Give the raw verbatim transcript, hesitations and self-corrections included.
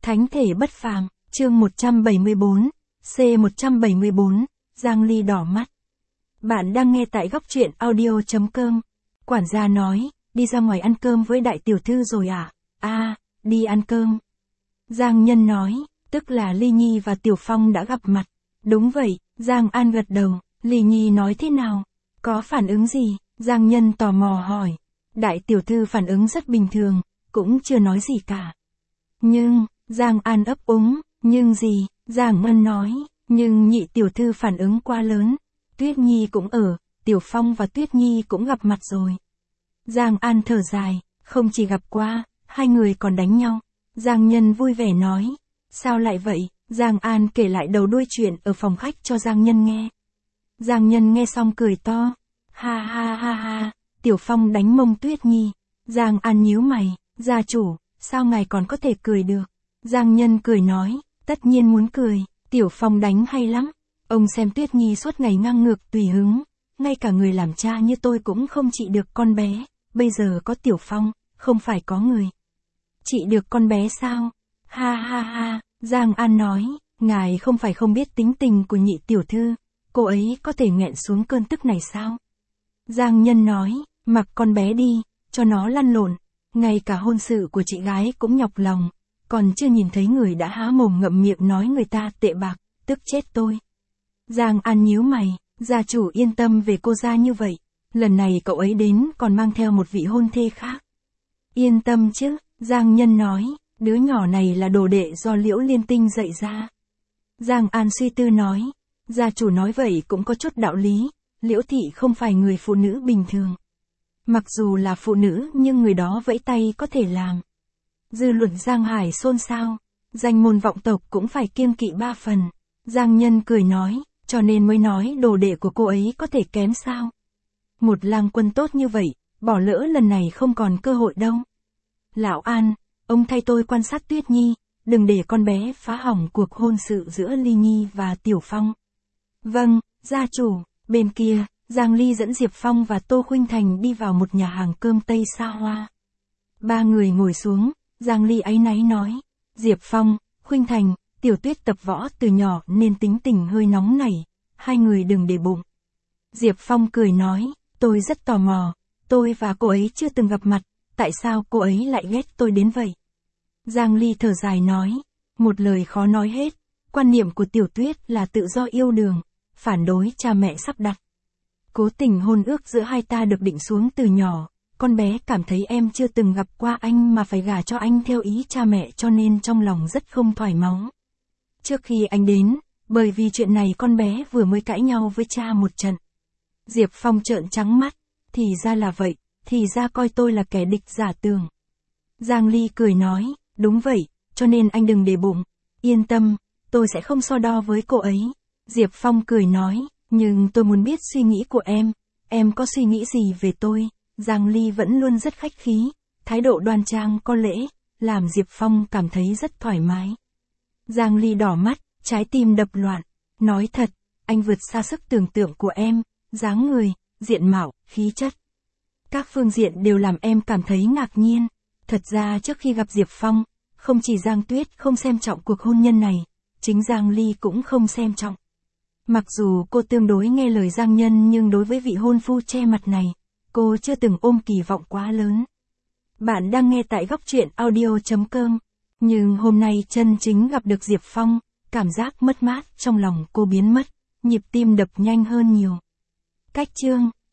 Thánh thể bất phàm, chương một trăm bảy mươi bốn, C một trăm bảy mươi bốn, Giang Ly đỏ mắt. Bạn đang nghe tại góc truyện audio chấm com. Quản gia nói, đi ra ngoài ăn cơm với đại tiểu thư rồi à? À, đi ăn cơm. Giang Nhân nói, tức là Ly Nhi và Tiểu Phong đã gặp mặt. Đúng vậy, Giang An gật đầu. Ly Nhi nói thế nào? Có phản ứng gì? Giang Nhân tò mò hỏi. Đại tiểu thư phản ứng rất bình thường, cũng chưa nói gì cả. Nhưng, Giang An ấp úng, nhưng gì? Giang Ngân nói, nhưng nhị tiểu thư phản ứng quá lớn. Tuyết Nhi cũng ở, Tiểu Phong và Tuyết Nhi cũng gặp mặt rồi. Giang An thở dài, không chỉ gặp qua, hai người còn đánh nhau. Giang Nhân vui vẻ nói, sao lại vậy? Giang An kể lại đầu đuôi chuyện ở phòng khách cho Giang Nhân nghe. Giang Nhân nghe xong cười to, ha ha ha ha, Tiểu Phong đánh mông Tuyết Nhi. Giang An nhíu mày, gia chủ, sao ngài còn có thể cười được? Giang Nhân cười nói, tất nhiên muốn cười, Tiểu Phong đánh hay lắm. Ông xem Tuyết Nhi suốt ngày ngang ngược tùy hứng, ngay cả người làm cha như tôi cũng không trị được con bé, bây giờ có Tiểu Phong, không phải có người trị được con bé sao? Ha ha ha, Giang An nói, ngài không phải không biết tính tình của nhị tiểu thư, cô ấy có thể nghẹn xuống cơn tức này sao? Giang Nhân nói, mặc con bé đi, cho nó lăn lộn, ngay cả hôn sự của chị gái cũng nhọc lòng, còn chưa nhìn thấy người đã há mồm ngậm miệng nói người ta tệ bạc, tức chết tôi. Giang An nhíu mày, gia chủ yên tâm về cô gia như vậy, lần này cậu ấy đến còn mang theo một vị hôn thê khác. Yên tâm chứ, Giang Nhân nói, đứa nhỏ này là đồ đệ do Liễu Liên Tinh dạy ra. Giang An suy tư nói, gia chủ nói vậy cũng có chút đạo lý, Liễu Thị không phải người phụ nữ bình thường. Mặc dù là phụ nữ nhưng người đó vẫy tay có thể làm. Dư luận Giang Hải xôn xao, danh môn vọng tộc cũng phải kiêng kỵ ba phần. Giang Nhân cười nói, cho nên mới nói đồ đệ của cô ấy có thể kém sao. Một lang quân tốt như vậy, bỏ lỡ lần này không còn cơ hội đâu. Lão An, ông thay tôi quan sát Tuyết Nhi, đừng để con bé phá hỏng cuộc hôn sự giữa Ly Nhi và Tiểu Phong. Vâng, gia chủ. Bên kia, Giang Ly dẫn Diệp Phong và Tô Khuynh Thành đi vào một nhà hàng cơm Tây xa hoa. Ba người ngồi xuống, Giang Ly áy náy nói, Diệp Phong, Khuynh Thành, Tiểu Tuyết tập võ từ nhỏ nên tính tình hơi nóng nảy, hai người đừng để bụng. Diệp Phong cười nói, tôi rất tò mò, tôi và cô ấy chưa từng gặp mặt, tại sao cô ấy lại ghét tôi đến vậy? Giang Ly thở dài nói, một lời khó nói hết, quan niệm của Tiểu Tuyết là tự do yêu đương, phản đối cha mẹ sắp đặt. Cố tình hôn ước giữa hai ta được định xuống từ nhỏ, con bé cảm thấy em chưa từng gặp qua anh mà phải gả cho anh theo ý cha mẹ cho nên trong lòng rất không thoải mái. Trước khi anh đến, bởi vì chuyện này con bé vừa mới cãi nhau với cha một trận. Diệp Phong trợn trắng mắt, thì ra là vậy, thì ra coi tôi là kẻ địch giả tường. Giang Ly cười nói, đúng vậy, cho nên anh đừng để bụng, yên tâm, tôi sẽ không so đo với cô ấy. Diệp Phong cười nói, nhưng tôi muốn biết suy nghĩ của em, em có suy nghĩ gì về tôi? Giang Ly vẫn luôn rất khách khí, thái độ đoan trang có lễ, làm Diệp Phong cảm thấy rất thoải mái. Giang Ly đỏ mắt, trái tim đập loạn, nói thật, anh vượt xa sức tưởng tượng của em, dáng người, diện mạo, khí chất. Các phương diện đều làm em cảm thấy ngạc nhiên. Thật ra trước khi gặp Diệp Phong, không chỉ Giang Tuyết không xem trọng cuộc hôn nhân này, chính Giang Ly cũng không xem trọng. Mặc dù cô tương đối nghe lời Giang Nhân nhưng đối với vị hôn phu che mặt này, cô chưa từng ôm kỳ vọng quá lớn. Bạn đang nghe tại góc truyện audio chấm com. Nhưng hôm nay chân chính gặp được Diệp Phong, cảm giác mất mát trong lòng cô biến mất, nhịp tim đập nhanh hơn nhiều. Cách chương